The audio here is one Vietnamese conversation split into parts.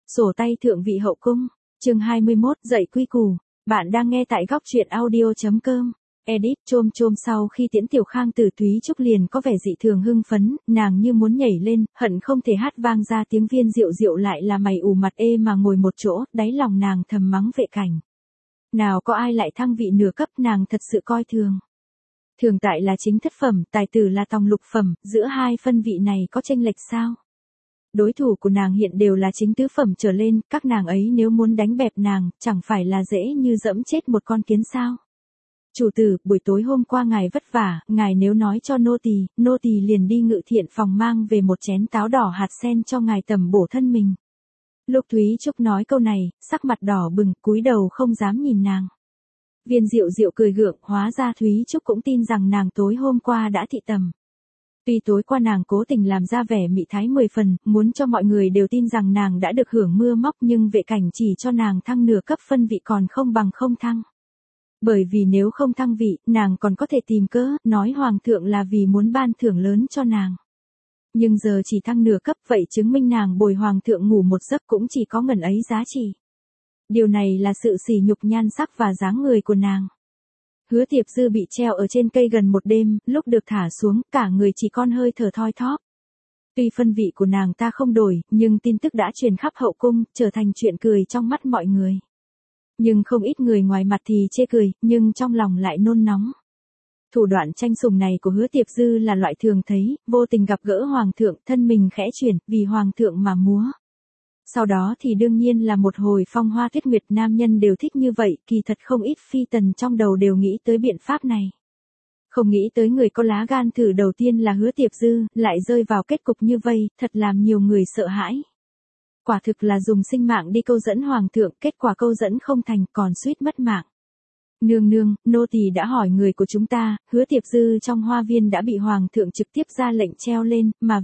Sổ tay thượng vị hậu cung, chương 21, dạy quy củ. Bạn đang nghe tại góc truyện audio.com. Edit chôm chôm. Sau khi tiễn Tiểu Khang từ Thúy Trúc liền có vẻ dị thường hưng phấn, nàng như muốn nhảy lên, hận không thể hát vang ra tiếng. Viên Diệu Diệu lại là mày ủ mặt ê mà ngồi một chỗ, đáy lòng nàng thầm mắng Vệ Cảnh. Nào có ai lại thăng vị nửa cấp, nàng thật sự coi thường. Thường tại là chính thất phẩm, tài tử là tòng lục phẩm, giữa hai phân vị này có chênh lệch sao? Đối thủ của nàng hiện đều là chính tứ phẩm trở lên, các nàng ấy nếu muốn đánh bẹp nàng, chẳng phải là dễ như dẫm chết một con kiến sao? Chủ tử, buổi tối hôm qua ngài vất vả, ngài nếu nói cho nô tỳ liền đi Ngự Thiện phòng mang về một chén táo đỏ hạt sen cho ngài tầm bổ thân mình. Lúc Thúy Trúc nói câu này, sắc mặt đỏ bừng, cúi đầu không dám nhìn nàng. Viên Diệu Diệu cười gượng, hóa ra Thúy Trúc cũng tin rằng nàng tối hôm qua đã thị tầm. Tuy tối qua nàng cố tình làm ra vẻ mị thái 10 phần, muốn cho mọi người đều tin rằng nàng đã được hưởng mưa móc, nhưng Vệ Cảnh chỉ cho nàng thăng nửa cấp phân vị còn không bằng không thăng. Bởi vì nếu không thăng vị, nàng còn có thể tìm cớ, nói hoàng thượng là vì muốn ban thưởng lớn cho nàng. Nhưng giờ chỉ thăng nửa cấp, vậy chứng minh nàng bồi hoàng thượng ngủ một giấc cũng chỉ có ngần ấy giá trị. Điều này là sự sỉ nhục nhan sắc và dáng người của nàng. Hứa Tiệp Dư bị treo ở trên cây gần một đêm, lúc được thả xuống, cả người chỉ còn hơi thở thoi thóp. Tuy phân vị của nàng ta không đổi, nhưng tin tức đã truyền khắp hậu cung, trở thành chuyện cười trong mắt mọi người. Nhưng không ít người ngoài mặt thì chê cười, nhưng trong lòng lại nôn nóng. Thủ đoạn tranh sủng này của Hứa Tiệp Dư là loại thường thấy, vô tình gặp gỡ hoàng thượng, thân mình khẽ chuyển, vì hoàng thượng mà múa. Sau đó thì đương nhiên là một hồi phong hoa tuyết nguyệt, nam nhân đều thích như vậy, kỳ thật không ít phi tần trong đầu đều nghĩ tới biện pháp này. Không nghĩ tới người có lá gan thử đầu tiên là Hứa Tiệp Dư, lại rơi vào kết cục như vây, thật làm nhiều người sợ hãi. Quả thực là dùng sinh mạng đi câu dẫn hoàng thượng, kết quả câu dẫn không thành, còn suýt mất mạng. Nương nương, nô tỳ đã hỏi người của chúng ta, Hứa Tiệp Dư trong hoa viên đã bị hoàng thượng trực tiếp ra lệnh treo lên, mà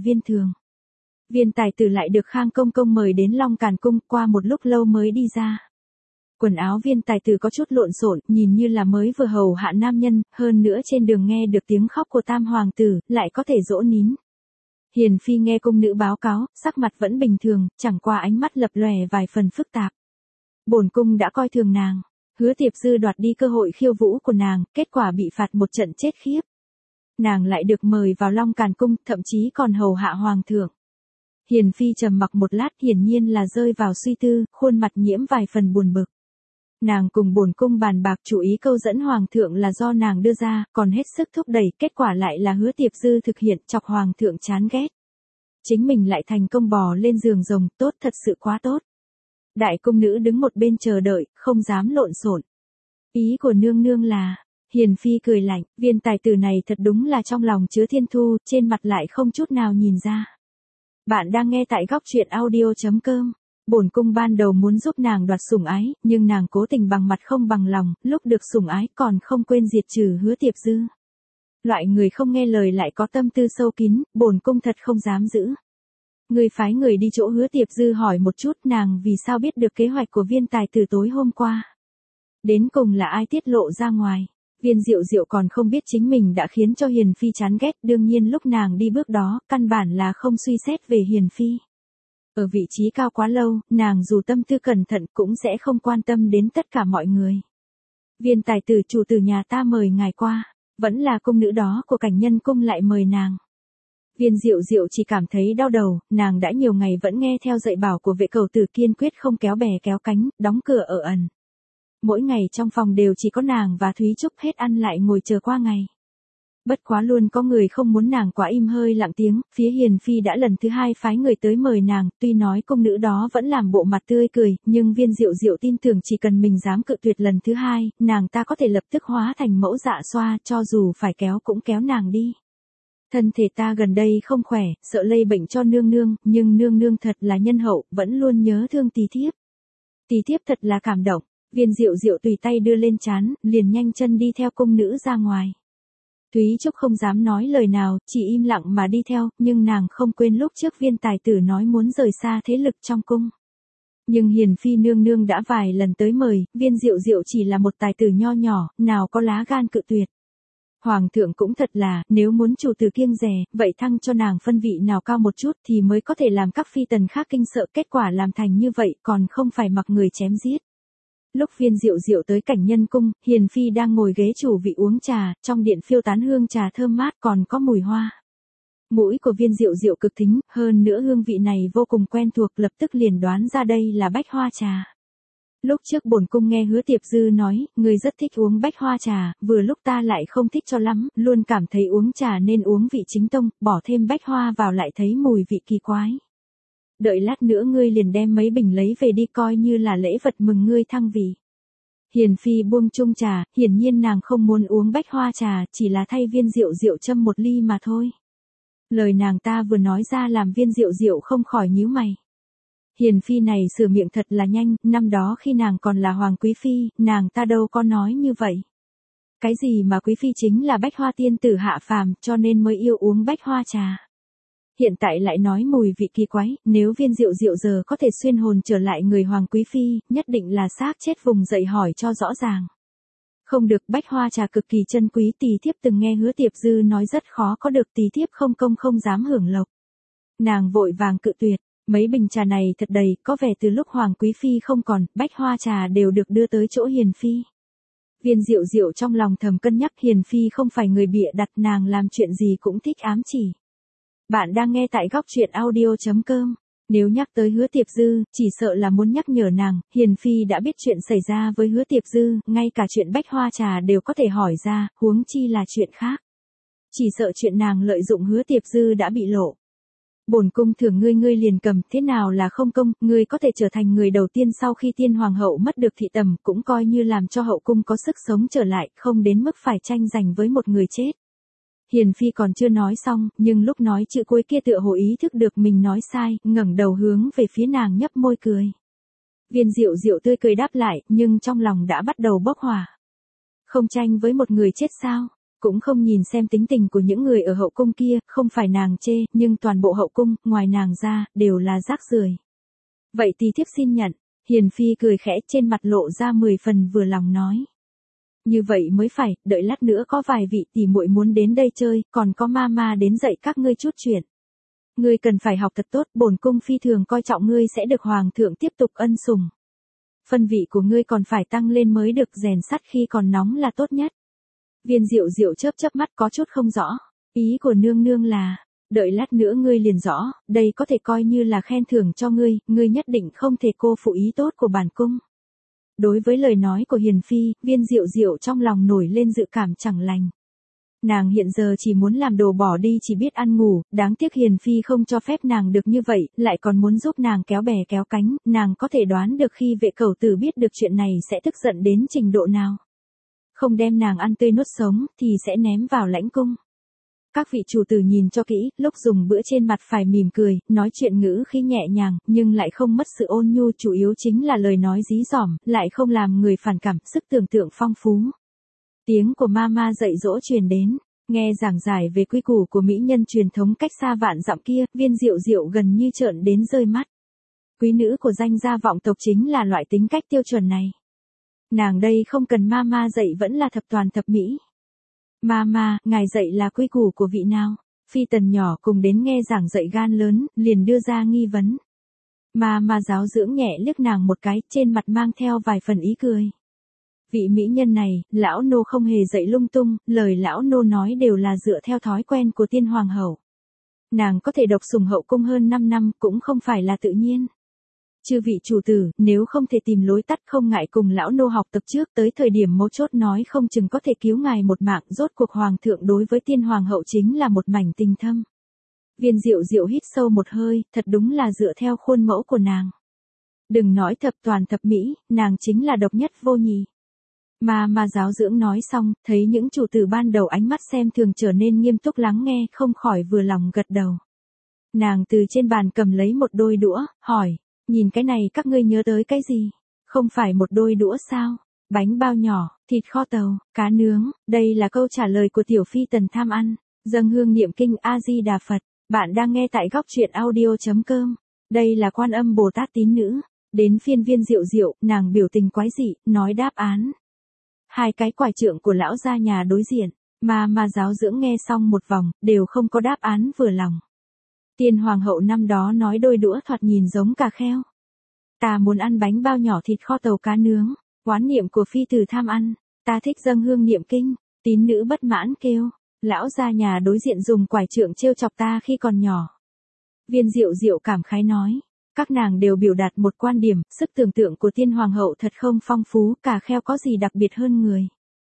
Viên tài tử lại được Khang công công mời đến Long Càn cung, qua một lúc lâu mới đi ra. Quần áo Viên tài tử có chút lộn xộn, nhìn như là mới vừa hầu hạ nam nhân, hơn nữa trên đường nghe được tiếng khóc của tam hoàng tử, lại có thể dỗ nín. Hiền phi nghe cung nữ báo cáo, sắc mặt vẫn bình thường, chẳng qua ánh mắt lập lòe vài phần phức tạp. Bổn cung đã coi thường nàng. Hứa Tiệp Dư đoạt đi cơ hội khiêu vũ của nàng, kết quả bị phạt một trận chết khiếp. Nàng lại được mời vào Long Càn cung, thậm chí còn hầu hạ hoàng thượng. Hiền phi trầm mặc một lát, hiển nhiên là rơi vào suy tư, khuôn mặt nhiễm vài phần buồn bực. Nàng cùng bổn cung bàn bạc chủ ý câu dẫn hoàng thượng là do nàng đưa ra, còn hết sức thúc đẩy, kết quả lại là Hứa Tiệp Dư thực hiện, chọc hoàng thượng chán ghét. Chính mình lại thành công bò lên giường rồng, tốt, thật sự quá tốt. Đại cung nữ đứng một bên chờ đợi, không dám lộn xộn. Ý của nương nương là, Hiền phi cười lạnh, viên tài tử này thật đúng là trong lòng chứa thiên thu, trên mặt lại không chút nào nhìn ra. Bạn đang nghe tại góc truyện audio.com. Bổn cung ban đầu muốn giúp nàng đoạt sủng ái, nhưng nàng cố tình bằng mặt không bằng lòng, lúc được sủng ái còn không quên diệt trừ Hứa Tiệp Dư. Loại người không nghe lời lại có tâm tư sâu kín, bổn cung thật không dám giữ. Người phái người đi chỗ Hứa Tiệp Dư hỏi một chút nàng vì sao biết được kế hoạch của viên tài tử tối hôm qua. Đến cùng là ai tiết lộ ra ngoài. Viên Diệu Diệu còn không biết chính mình đã khiến cho Hiền phi chán ghét, đương nhiên lúc nàng đi bước đó, căn bản là không suy xét về Hiền phi. Ở vị trí cao quá lâu, nàng dù tâm tư cẩn thận cũng sẽ không quan tâm đến tất cả mọi người. Viên tài tử, chủ tử nhà ta mời ngài qua, vẫn là cung nữ đó của Cảnh Nhân cung lại mời nàng. Viên Diệu Diệu chỉ cảm thấy đau đầu, nàng đã nhiều ngày vẫn nghe theo dạy bảo của Vệ Cẩu tử, kiên quyết không kéo bè kéo cánh, đóng cửa ở ẩn. Mỗi ngày trong phòng đều chỉ có nàng và Thúy Trúc, hết ăn lại ngồi chờ qua ngày. Bất quá luôn có người không muốn nàng quá im hơi lặng tiếng, phía Hiền phi đã lần thứ hai phái người tới mời nàng, tuy nói cung nữ đó vẫn làm bộ mặt tươi cười, nhưng Viên Diệu Diệu tin tưởng chỉ cần mình dám cự tuyệt lần thứ hai, nàng ta có thể lập tức hóa thành mẫu dạ xoa, cho dù phải kéo cũng kéo nàng đi. Thân thể ta gần đây không khỏe, sợ lây bệnh cho nương nương, nhưng nương nương thật là nhân hậu, vẫn luôn nhớ thương tí thiếp. Tí thiếp thật là cảm động. Viên Diệu Diệu tùy tay đưa lên trán, liền nhanh chân đi theo cung nữ ra ngoài. Thúy Trúc không dám nói lời nào, chỉ im lặng mà đi theo, nhưng nàng không quên lúc trước viên tài tử nói muốn rời xa thế lực trong cung. Nhưng Hiền phi nương nương đã vài lần tới mời, Viên Diệu Diệu chỉ là một tài tử nho nhỏ, nào có lá gan cự tuyệt. Hoàng thượng cũng thật là, nếu muốn chủ tử kiêng dè, vậy thăng cho nàng phân vị nào cao một chút thì mới có thể làm các phi tần khác kinh sợ, kết quả làm thành như vậy còn không phải mặc người chém giết. Lúc Viên Diệu Diệu tới Cảnh Nhân cung, Hiền phi đang ngồi ghế chủ vị uống trà, trong điện phiêu tán hương trà thơm mát còn có mùi hoa. Mũi của Viên Diệu Diệu cực thính, hơn nữa hương vị này vô cùng quen thuộc, lập tức liền đoán ra đây là bách hoa trà. Lúc trước bổn cung nghe Hứa Tiệp Dư nói, người rất thích uống bách hoa trà, vừa lúc ta lại không thích cho lắm, luôn cảm thấy uống trà nên uống vị chính tông, bỏ thêm bách hoa vào lại thấy mùi vị kỳ quái. Đợi lát nữa ngươi liền đem mấy bình lấy về đi coi như là lễ vật mừng ngươi thăng vị. Hiền phi buông chung trà, hiển nhiên nàng không muốn uống bách hoa trà, chỉ là thay Viên Diệu Diệu châm một ly mà thôi. Lời nàng ta vừa nói ra làm Viên Diệu Diệu không khỏi nhíu mày. Hiền phi này sửa miệng thật là nhanh, năm đó khi nàng còn là hoàng quý phi, nàng ta đâu có nói như vậy. Cái gì mà quý phi chính là bách hoa tiên tử hạ phàm cho nên mới yêu uống bách hoa trà. Hiện tại lại nói mùi vị kỳ quái, nếu Viên Diệu Diệu giờ có thể xuyên hồn trở lại người hoàng quý phi, nhất định là xác chết vùng dậy hỏi cho rõ ràng. Không được, bách hoa trà cực kỳ chân quý, tỳ thiếp từng nghe Hứa Tiệp Dư nói rất khó có được, tỳ thiếp không công không dám hưởng lộc. Nàng vội vàng cự tuyệt, mấy bình trà này thật đầy, có vẻ từ lúc hoàng quý phi không còn, bách hoa trà đều được đưa tới chỗ Hiền phi. Viên Diệu Diệu trong lòng thầm cân nhắc, Hiền phi không phải người bịa đặt, nàng làm chuyện gì cũng thích ám chỉ. Bạn đang nghe tại góc truyện audio.com. Nếu nhắc tới Hứa Tiệp Dư, chỉ sợ là muốn nhắc nhở nàng, Hiền phi đã biết chuyện xảy ra với Hứa Tiệp Dư, ngay cả chuyện bách hoa trà đều có thể hỏi ra, huống chi là chuyện khác. Chỉ sợ chuyện nàng lợi dụng Hứa Tiệp Dư đã bị lộ. Bổn cung thưởng ngươi, ngươi liền cầm, thế nào là không công, ngươi có thể trở thành người đầu tiên sau khi tiên hoàng hậu mất được thị tầm, cũng coi như làm cho hậu cung có sức sống trở lại, không đến mức phải tranh giành với một người chết. Hiền phi còn chưa nói xong, nhưng lúc nói chữ cuối kia tựa hồ ý thức được mình nói sai, ngẩng đầu hướng về phía nàng nhấp môi cười. Viên Diệu Diệu tươi cười đáp lại, nhưng trong lòng đã bắt đầu bốc hỏa. Không tranh với một người chết sao? Cũng không nhìn xem tính tình của những người ở hậu cung kia, không phải nàng chê, nhưng toàn bộ hậu cung, ngoài nàng ra, đều là rác rưởi. Vậy tỳ thiếp xin nhận, Hiền phi cười khẽ, trên mặt lộ ra 10 phần vừa lòng nói. Như vậy mới phải, đợi lát nữa có vài vị tỷ muội muốn đến đây chơi, còn có mama đến dạy các ngươi chút chuyện. Ngươi cần phải học thật tốt, bổn cung phi thường coi trọng ngươi sẽ được hoàng thượng tiếp tục ân sủng. Phân vị của ngươi còn phải tăng lên mới được, rèn sắt khi còn nóng là tốt nhất. Viên Diệu Diệu chớp chớp mắt có chút không rõ, ý của nương nương là, đợi lát nữa ngươi liền rõ, đây có thể coi như là khen thưởng cho ngươi, ngươi nhất định không thể cô phụ ý tốt của bản cung. Đối với lời nói của Hiền phi, Viên Diệu Diệu trong lòng nổi lên dự cảm chẳng lành. Nàng hiện giờ chỉ muốn làm đồ bỏ đi, chỉ biết ăn ngủ, đáng tiếc Hiền phi không cho phép nàng được như vậy, lại còn muốn giúp nàng kéo bè kéo cánh, nàng có thể đoán được khi vệ cẩu tử biết được chuyện này sẽ tức giận đến trình độ nào. Không đem nàng ăn tươi nuốt sống, thì sẽ ném vào lãnh cung. Các vị chủ tử nhìn cho kỹ, lúc dùng bữa trên mặt phải mỉm cười, nói chuyện ngữ khí nhẹ nhàng, nhưng lại không mất sự ôn nhu, chủ yếu chính là lời nói dí dỏm, lại không làm người phản cảm, sức tưởng tượng phong phú. Tiếng của mama dạy dỗ truyền đến, nghe giảng giải về quy củ của mỹ nhân truyền thống cách xa vạn dặm kia, Viên Diệu Diệu gần như trợn đến rơi mắt. Quý nữ của danh gia vọng tộc chính là loại tính cách tiêu chuẩn này. Nàng đây không cần mama dạy vẫn là thập toàn thập mỹ. Mama, ngài dạy là quy củ của vị nào? Phi tần nhỏ cùng đến nghe giảng dạy gan lớn, liền đưa ra nghi vấn. Mama giáo dưỡng nhẹ liếc nàng một cái, trên mặt mang theo vài phần ý cười. Vị mỹ nhân này, lão nô không hề dạy lung tung, lời lão nô nói đều là dựa theo thói quen của tiên hoàng hậu. Nàng có thể độc sủng hậu cung hơn 5 năm cũng không phải là tự nhiên. Chư vị chủ tử, nếu không thể tìm lối tắt không ngại cùng lão nô học tập trước, tới thời điểm mấu chốt nói không chừng có thể cứu ngài một mạng, rốt cuộc hoàng thượng đối với tiên hoàng hậu chính là một mảnh tình thâm. Viên Diệu Diệu hít sâu một hơi, thật đúng là dựa theo khuôn mẫu của nàng. Đừng nói thập toàn thập mỹ, nàng chính là độc nhất vô nhị. Mà giáo dưỡng nói xong, thấy những chủ tử ban đầu ánh mắt xem thường trở nên nghiêm túc lắng nghe, không khỏi vừa lòng gật đầu. Nàng từ trên bàn cầm lấy một đôi đũa, hỏi. Nhìn cái này các ngươi nhớ tới cái gì? Không phải một đôi đũa sao? Bánh bao nhỏ, thịt kho tàu, cá nướng, đây là câu trả lời của tiểu phi tần tham ăn. Dâng hương niệm kinh A-di-đà Phật, bạn đang nghe tại góc truyện audio.com. Đây là Quan Âm Bồ Tát tín nữ. Đến phiên Viên Diệu Diệu, nàng biểu tình quái dị, nói đáp án. Hai cái quải trượng của lão gia nhà đối diện. Mà giáo dưỡng nghe xong một vòng, đều không có đáp án vừa lòng. Tiên hoàng hậu năm đó nói đôi đũa thoạt nhìn giống cà kheo. Ta muốn ăn bánh bao nhỏ thịt kho tàu cá nướng, oán niệm của phi tử tham ăn, ta thích dâng hương niệm kinh, tín nữ bất mãn kêu, lão gia nhà đối diện dùng quải trượng trêu chọc ta khi còn nhỏ. Viên Diệu Diệu cảm khái nói, các nàng đều biểu đạt một quan điểm, sức tưởng tượng của tiên hoàng hậu thật không phong phú, cà kheo có gì đặc biệt hơn người.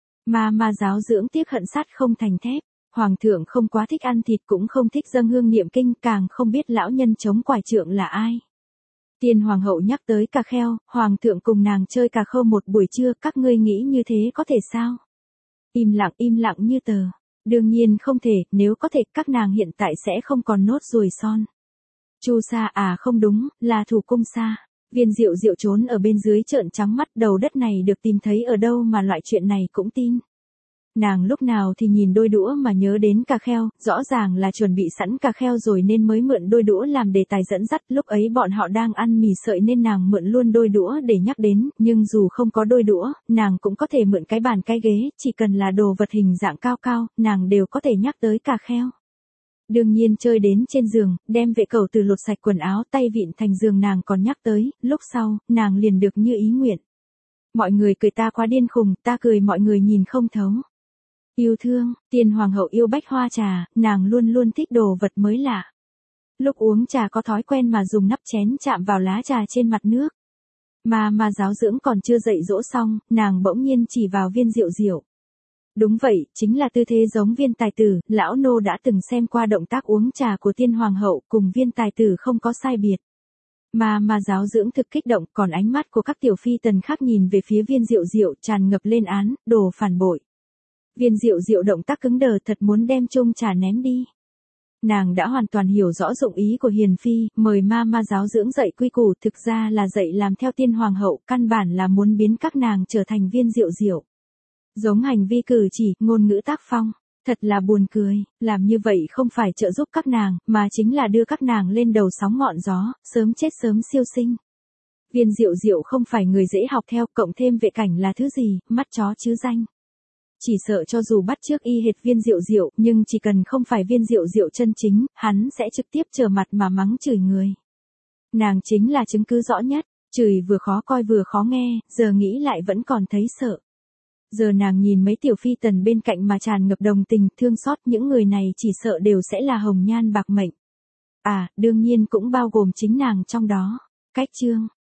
Mà giáo dưỡng tiếc hận sắt không thành thép, hoàng thượng không quá thích ăn thịt cũng không thích dâng hương niệm kinh, càng không biết lão nhân chống quải trượng là ai. Tiên hoàng hậu nhắc tới cà kheo, hoàng thượng cùng nàng chơi cà khâu một buổi trưa, các ngươi nghĩ như thế có thể sao? Im lặng như tờ. Đương nhiên không thể, nếu có thể các nàng hiện tại sẽ không còn nốt ruồi son. Chu Sa à, không đúng, là Thủ Cung Sa. Viên Diệu Diệu trốn ở bên dưới trợn trắng mắt, đầu đất này được tìm thấy ở đâu mà loại chuyện này cũng tin. Nàng lúc nào thì nhìn đôi đũa mà nhớ đến cà kheo, rõ ràng là chuẩn bị sẵn cà kheo rồi nên mới mượn đôi đũa làm đề tài dẫn dắt, lúc ấy bọn họ đang ăn mì sợi nên nàng mượn luôn đôi đũa để nhắc đến, nhưng dù không có đôi đũa, nàng cũng có thể mượn cái bàn cái ghế, chỉ cần là đồ vật hình dạng cao cao, nàng đều có thể nhắc tới cà kheo. Đương nhiên chơi đến trên giường, đem vệ cầu từ lột sạch quần áo tay vịn thành giường nàng còn nhắc tới, lúc sau, nàng liền được như ý nguyện. Mọi người cười ta quá điên khùng, ta cười mọi người nhìn không thấu. Yêu thương, tiên hoàng hậu yêu bách hoa trà, nàng luôn luôn thích đồ vật mới lạ. Lúc uống trà có thói quen mà dùng nắp chén chạm vào lá trà trên mặt nước. Mà giáo dưỡng còn chưa dạy dỗ xong, nàng bỗng nhiên chỉ vào Viên Diệu Diệu. Đúng vậy, chính là tư thế giống Viên tài tử, lão nô đã từng xem qua động tác uống trà của tiên hoàng hậu cùng Viên tài tử không có sai biệt. Mà giáo dưỡng thực kích động, còn ánh mắt của các tiểu phi tần khác nhìn về phía Viên Diệu Diệu tràn ngập lên án, đồ phản bội. Viên Diệu Diệu động tác cứng đờ, thật muốn đem chung trà ném đi. Nàng đã hoàn toàn hiểu rõ dụng ý của hiền phi, mời ma giáo dưỡng dạy quy củ, thực ra là dạy làm theo tiên hoàng hậu, căn bản là muốn biến các nàng trở thành Viên Diệu Diệu. Giống hành vi cử chỉ, ngôn ngữ tác phong, thật là buồn cười, làm như vậy không phải trợ giúp các nàng, mà chính là đưa các nàng lên đầu sóng ngọn gió, sớm chết sớm siêu sinh. Viên Diệu Diệu không phải người dễ học theo, cộng thêm vệ cảnh là thứ gì, mắt chó chứ danh. Chỉ sợ cho dù bắt chước y hệt Viên Diệu Diệu, nhưng chỉ cần không phải Viên Diệu Diệu chân chính, hắn sẽ trực tiếp trở mặt mà mắng chửi người. Nàng chính là chứng cứ rõ nhất, chửi vừa khó coi vừa khó nghe, giờ nghĩ lại vẫn còn thấy sợ. Giờ nàng nhìn mấy tiểu phi tần bên cạnh mà tràn ngập đồng tình, thương xót, những người này chỉ sợ đều sẽ là hồng nhan bạc mệnh. À, đương nhiên cũng bao gồm chính nàng trong đó. Cách chương